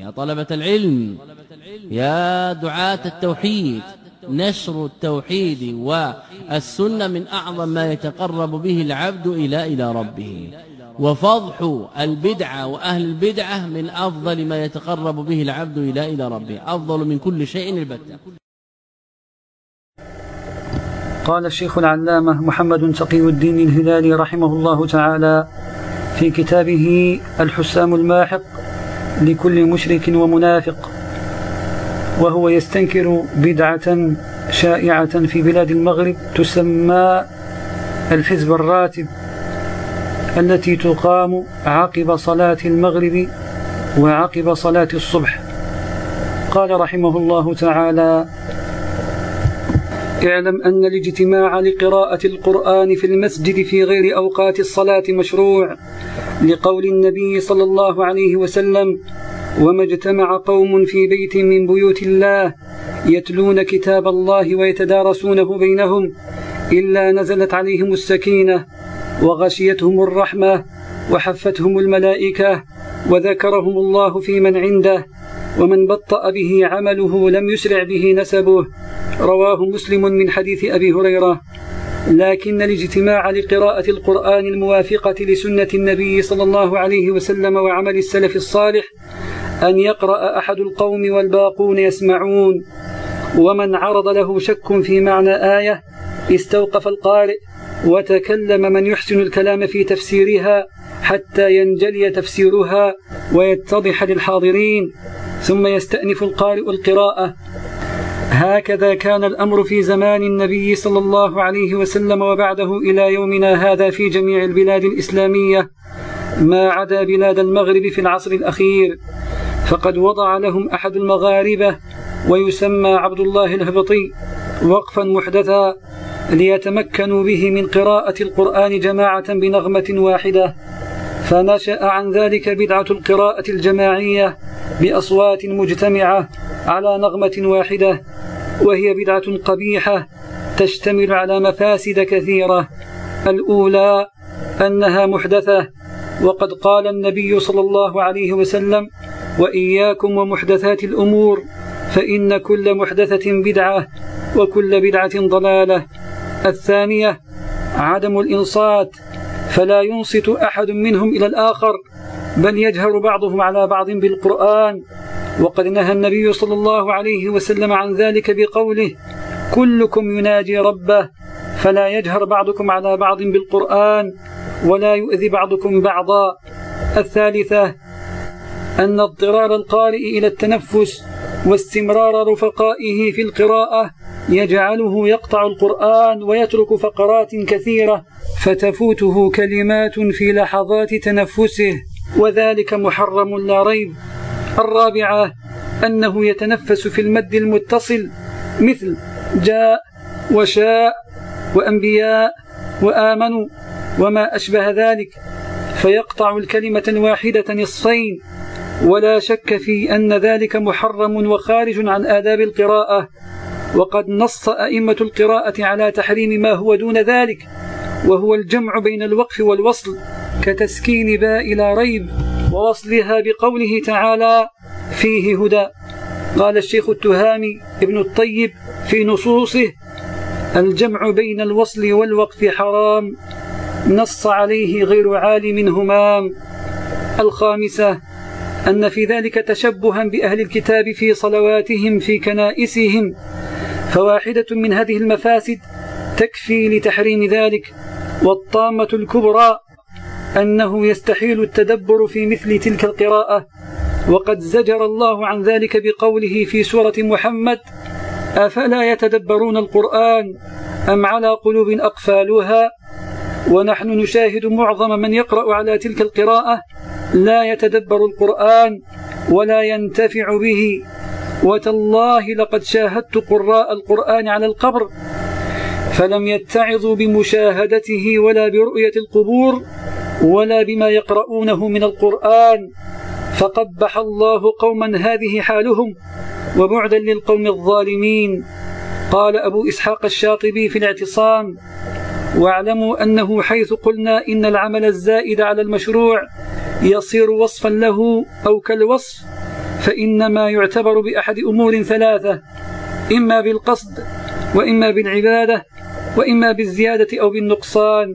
يا طلبة العلم، يا دعاة التوحيد، نشر التوحيد والسنة من أعظم ما يتقرب به العبد إلى ربه، وفضح البدعة وأهل البدعة من أفضل ما يتقرب به العبد إلى ربه، أفضل من كل شيء البتة. قال الشيخ العلامة محمد تقي الدين الهلالي رحمه الله تعالى في كتابه الحسام الماحق لكل مشرك ومنافق، وهو يستنكر بدعة شائعة في بلاد المغرب تسمى الحزب الراتب، التي تقام عقب صلاة المغرب وعقب صلاة الصبح. قال رحمه الله تعالى: اعلم أن الاجتماع لقراءة القرآن في المسجد في غير أوقات الصلاة مشروع، لقول النبي صلى الله عليه وسلم: وما اجتمع قوم في بيت من بيوت الله يتلون كتاب الله ويتدارسونه بينهم إلا نزلت عليهم السكينة وغشيتهم الرحمة وحفتهم الملائكة وذكرهم الله في من عنده، ومن بطأ به عمله لم يسرع به نسبه. رواه مسلم من حديث أبي هريرة. لكن الاجتماع لقراءة القرآن الموافقة لسنة النبي صلى الله عليه وسلم وعمل السلف الصالح أن يقرأ أحد القوم والباقون يسمعون، ومن عرض له شك في معنى آية استوقف القارئ وتكلم من يحسن الكلام في تفسيرها حتى ينجلي تفسيرها ويتضح للحاضرين، ثم يستأنف القارئ القراءة. هكذا كان الأمر في زمان النبي صلى الله عليه وسلم وبعده إلى يومنا هذا في جميع البلاد الإسلامية ما عدا بلاد المغرب في العصر الأخير، فقد وضع لهم أحد المغاربة ويسمى عبد الله الهبطي وقفا محدثا ليتمكنوا به من قراءة القرآن جماعة بنغمة واحدة، فنشأ عن ذلك بدعة القراءة الجماعية بأصوات مجتمعة على نغمة واحدة، وهي بدعة قبيحة تشتمل على مفاسد كثيرة. الأولى أنها محدثة، وقد قال النبي صلى الله عليه وسلم: وإياكم ومحدثات الأمور فإن كل محدثة بدعة وكل بدعة ضلالة. الثانية عدم الإنصات، فلا ينصت أحد منهم إلى الآخر، بل يجهر بعضهم على بعض بالقرآن، وقد نهى النبي صلى الله عليه وسلم عن ذلك بقوله: كلكم يناجي ربه، فلا يجهر بعضكم على بعض بالقرآن ولا يؤذي بعضكم بعضا. الثالثة أن اضطرار القارئ إلى التنفس واستمرار رفقائه في القراءة يجعله يقطع القرآن ويترك فقرات كثيرة فتفوته كلمات في لحظات تنفسه، وذلك محرم لا ريب. الرابعة أنه يتنفس في المد المتصل مثل جاء وشاء وأنبياء وآمنوا وما أشبه ذلك، فيقطع الكلمة الواحدة نصفين، ولا شك في أن ذلك محرم وخارج عن آداب القراءة. وقد نص أئمة القراءة على تحريم ما هو دون ذلك، وهو الجمع بين الوقف والوصل كتسكين باء لا ريب ووصلها بقوله تعالى: فيه هدى. قال الشيخ التهامي ابن الطيب في نصوصه: الجمع بين الوصل والوقف حرام، نص عليه غير عالم همام. الخامسة أن في ذلك تشبها بأهل الكتاب في صلواتهم في كنائسهم، فواحدة من هذه المفاسد تكفي لتحريم ذلك. والطامة الكبرى أنه يستحيل التدبر في مثل تلك القراءة، وقد زجر الله عن ذلك بقوله في سورة محمد: أفلا يتدبرون القرآن أم على قلوب أقفالها. ونحن نشاهد معظم من يقرأ على تلك القراءة لا يتدبر القرآن ولا ينتفع به. وتالله لقد شاهدت قراء القرآن على القبر فلم يتعظوا بمشاهدته ولا برؤية القبور ولا بما يقرؤونه من القرآن، فقبح الله قوما هذه حالهم، وبعدا للقوم الظالمين. قال أبو إسحاق الشاطبي في الاعتصام: واعلموا أنه حيث قلنا إن العمل الزائد على المشروع يصير وصفا له أو كالوصف، فإنما يعتبر بأحد أمور ثلاثة: إما بالقصد، وإما بالعبادة، وإما بالزيادة أو بالنقصان.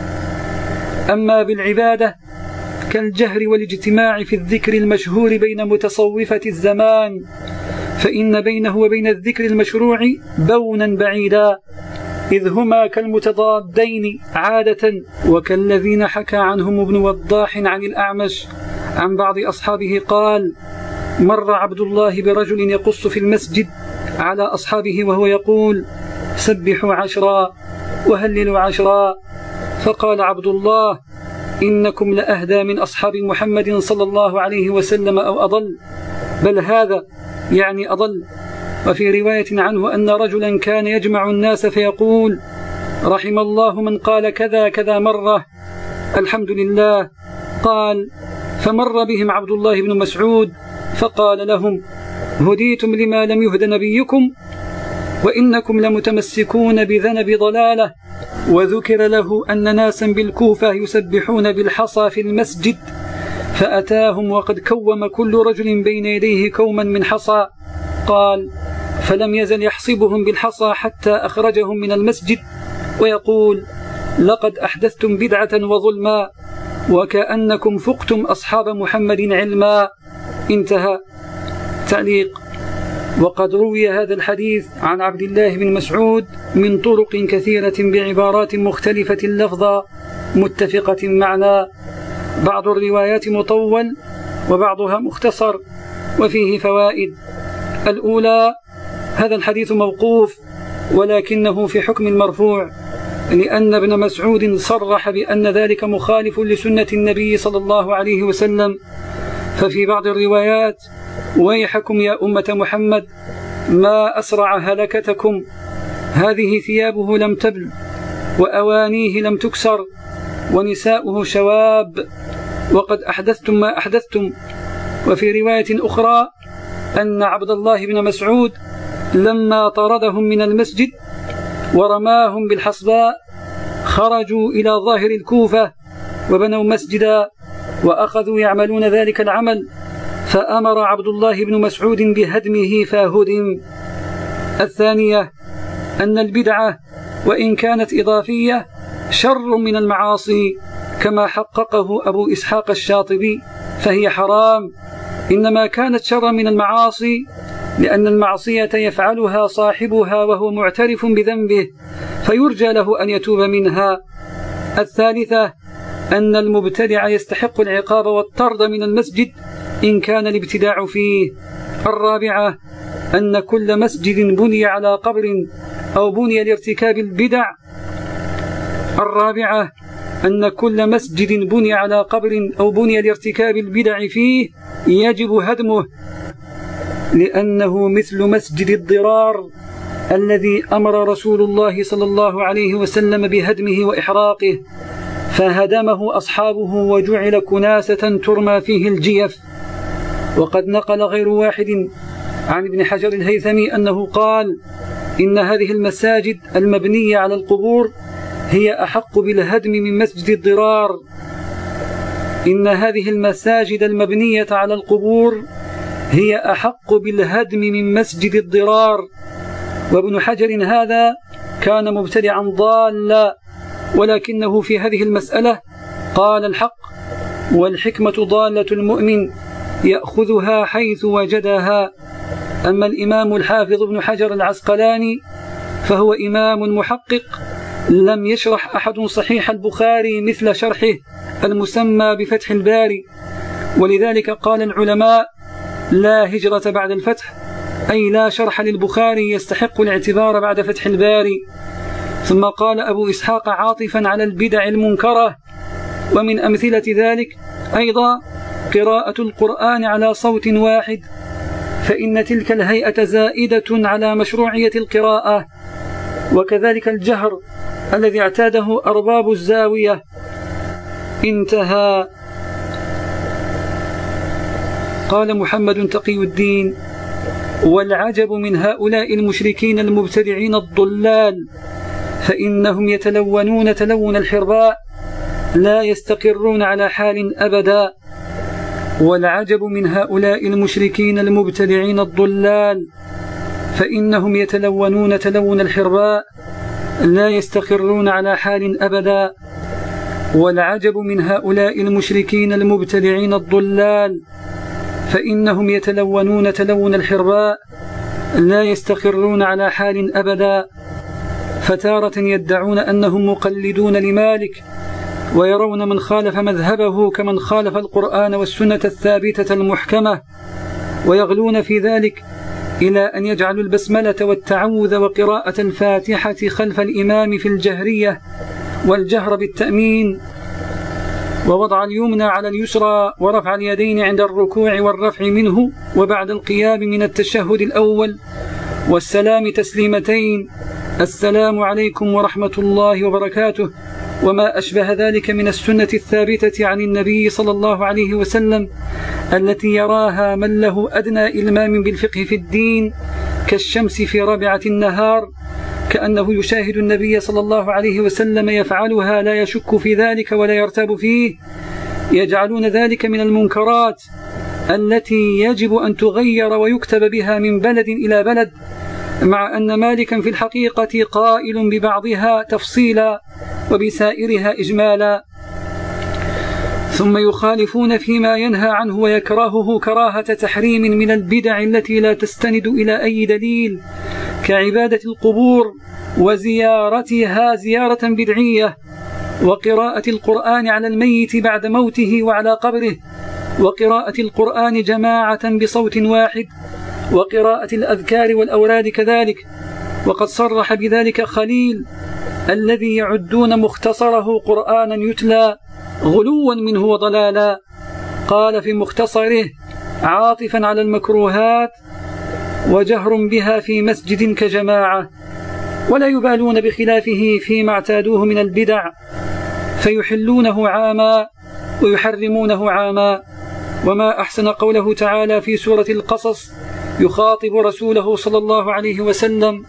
أما بالعبادة كالجهر والاجتماع في الذكر المشهور بين متصوفة الزمان، فإن بينه وبين الذكر المشروع بونا بعيدا، إذ هما كالمتضادين عادة، وكالذين حكى عنهم ابن وضاح عن الأعمش عن بعض أصحابه قال: مر عبد الله برجل يقص في المسجد على أصحابه وهو يقول: سبحوا 10 وهللوا 10. فقال عبد الله: إنكم لأهدى من أصحاب محمد صلى الله عليه وسلم أو أضل، بل هذا يعني أضل. وفي رواية عنه أن رجلا كان يجمع الناس فيقول: رحم الله من قال كذا كذا مرة، الحمد لله. قال: فمر بهم عبد الله بن مسعود فقال لهم: هديتم لما لم يهد نبيكم، وإنكم لمتمسكون بذنب ضلالة. وذكر له أن ناسا بالكوفة يسبحون بالحصى في المسجد، فأتاهم وقد كوم كل رجل بين يديه كوما من حصى. قال: فلم يزل يحصبهم بالحصى حتى أخرجهم من المسجد ويقول: لقد أحدثتم بدعة وظلما، وكأنكم فقتم أصحاب محمد علما. انتهى. تعليق: وقد روي هذا الحديث عن عبد الله بن مسعود من طرق كثيرة بعبارات مختلفة لفظا متفقة معنى، بعض الروايات مطول وبعضها مختصر وفيه فوائد. الأولى: هذا الحديث موقوف ولكنه في حكم المرفوع، لأن ابن مسعود صرح بأن ذلك مخالف لسنة النبي صلى الله عليه وسلم. ففي بعض الروايات: ويحكم يا أمة محمد ما أسرع هلكتكم، هذه ثيابه لم تبل وأوانيه لم تكسر ونساؤه شواب، وقد أحدثتم ما أحدثتم. وفي رواية أخرى أن عبد الله بن مسعود لما طردهم من المسجد ورماهم بالحصباء خرجوا إلى ظاهر الكوفة وبنوا مسجدا وأخذوا يعملون ذلك العمل، فأمر عبد الله بن مسعود بهدمه فهدم. الثانية: أن البدعة وإن كانت إضافية شر من المعاصي، كما حققه أبو إسحاق الشاطبي، فهي حرام، إنما كانت شر من المعاصي لأن المعصية يفعلها صاحبها وهو معترف بذنبه، فيرجى له أن يتوب منها. الثالثة: أن المبتدع يستحق العقاب والطرد من المسجد إن كان الابتداع فيه. الرابعة: أن كل مسجد بني على قبر أو بني لارتكاب البدع فيه يجب هدمه، لأنه مثل مسجد الضرار الذي أمر رسول الله صلى الله عليه وسلم بهدمه وإحراقه، فهدمه أصحابه وجعل كناسة ترمى فيه الجيف. وقد نقل غير واحد عن ابن حجر الهيثمي أنه قال: إن هذه المساجد المبنية على القبور هي أحق بالهدم من مسجد الضرار. إن هذه المساجد المبنية على القبور هي أحق بالهدم من مسجد الضرار. وابن حجر هذا كان مبتدعا ضالا، ولكنه في هذه المسألة قال الحق: والحكمة ضالة المؤمن يأخذها حيث وجدها. أما الإمام الحافظ ابن حجر العسقلاني فهو إمام محقق، لم يشرح أحد صحيح البخاري مثل شرحه المسمى بفتح الباري، ولذلك قال العلماء: لا هجرة بعد الفتح، أي لا شرح للبخاري يستحق الاعتبار بعد فتح الباري. ثم قال أبو إسحاق عاطفا على البدع المنكرة: ومن أمثلة ذلك أيضا قراءة القرآن على صوت واحد، فإن تلك الهيئة زائدة على مشروعية القراءة، وكذلك الجهر الذي اعتاده أرباب الزاوية. انتهى. قال محمد تقي الدين: والعجب من هؤلاء المشركين المبتدعين الضلال، فإنهم يتلونون تلون الحرباء، لا يستقرون على حال أبدا، والعجب من هؤلاء المشركين المبتدعين الضلال، فإنهم يتلونون تلون الحرباء لا يستقرون على حال أبدا. والعجب من هؤلاء المشركين المبتدعين الضلال، فإنهم يتلونون تلون الحرباء لا يستقرون على حال أبدا. فتارة يدعون أنهم مقلدون لمالك، ويرون من خالف مذهبه كمن خالف القرآن والسنة الثابتة المحكمة، ويغلون في ذلك إلى أن يجعلوا البسملة والتعوذ وقراءة الفاتحة خلف الإمام في الجهرية والجهر بالتأمين، ووضع اليمنى على اليسرى، ورفع اليدين عند الركوع والرفع منه، وبعد القيام من التشهد الأول والسلام تسليمتين: السلام عليكم ورحمة الله وبركاته، وما أشبه ذلك من السنة الثابتة عن النبي صلى الله عليه وسلم، التي يراها من له أدنى إلمام بالفقه في الدين كالشمس في رابعة النهار، كأنه يشاهد النبي صلى الله عليه وسلم يفعلها لا يشك في ذلك ولا يرتاب فيه. يجعلون ذلك من المنكرات التي يجب أن تغير ويكتب بها من بلد إلى بلد، مع أن مالكا في الحقيقة قائل ببعضها تفصيلا وبسائرها إجمالا. ثم يخالفون فيما ينهى عنه ويكرهه كراهة تحريم من البدع التي لا تستند إلى أي دليل، كعبادة القبور وزيارتها زيارة بدعية، وقراءة القرآن على الميت بعد موته وعلى قبره، وقراءة القرآن جماعة بصوت واحد، وقراءة الأذكار والأوراد كذلك. وقد صرح بذلك خليل الذي يعدون مختصره قرآنا يتلى غلوا منه وضلالا. قال في مختصره عاطفا على المكروهات: وجهر بها في مسجد كجماعة، ولا يبالون بخلافه فيما اعتادوه من البدع، فيحلونه عاما ويحرمونه عاما. وما أحسن قوله تعالى في سورة القصص يخاطب رسوله صلى الله عليه وسلم: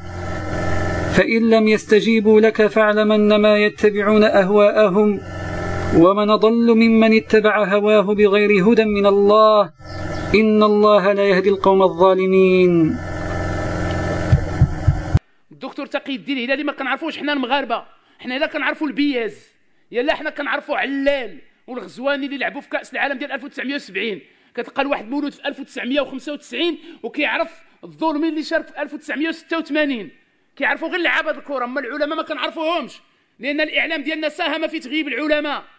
فإن لم يستجيبوا لك فاعلم أنما يتبعون أهواءهم ومن ضل ممن اتبع هواه بغير هدى من الله إن الله لا يهدي القوم الظالمين. الدكتور تقي الدين الهلالي ما كنعرفوش حنا المغاربه، حنا لا كنعرفوا البياز، يلا حنا كنعرفوا علال والغزواني اللي لعبوا في كأس العالم ديال 1970. كتلقى الواحد مولود في 1995 وكيعرف الظلمي اللي شارك في 1986، كيعرفوا غير لعابه الكره، اما العلماء ما كنعرفوهمش، لان الاعلام ديالنا ساهم في تغييب العلماء.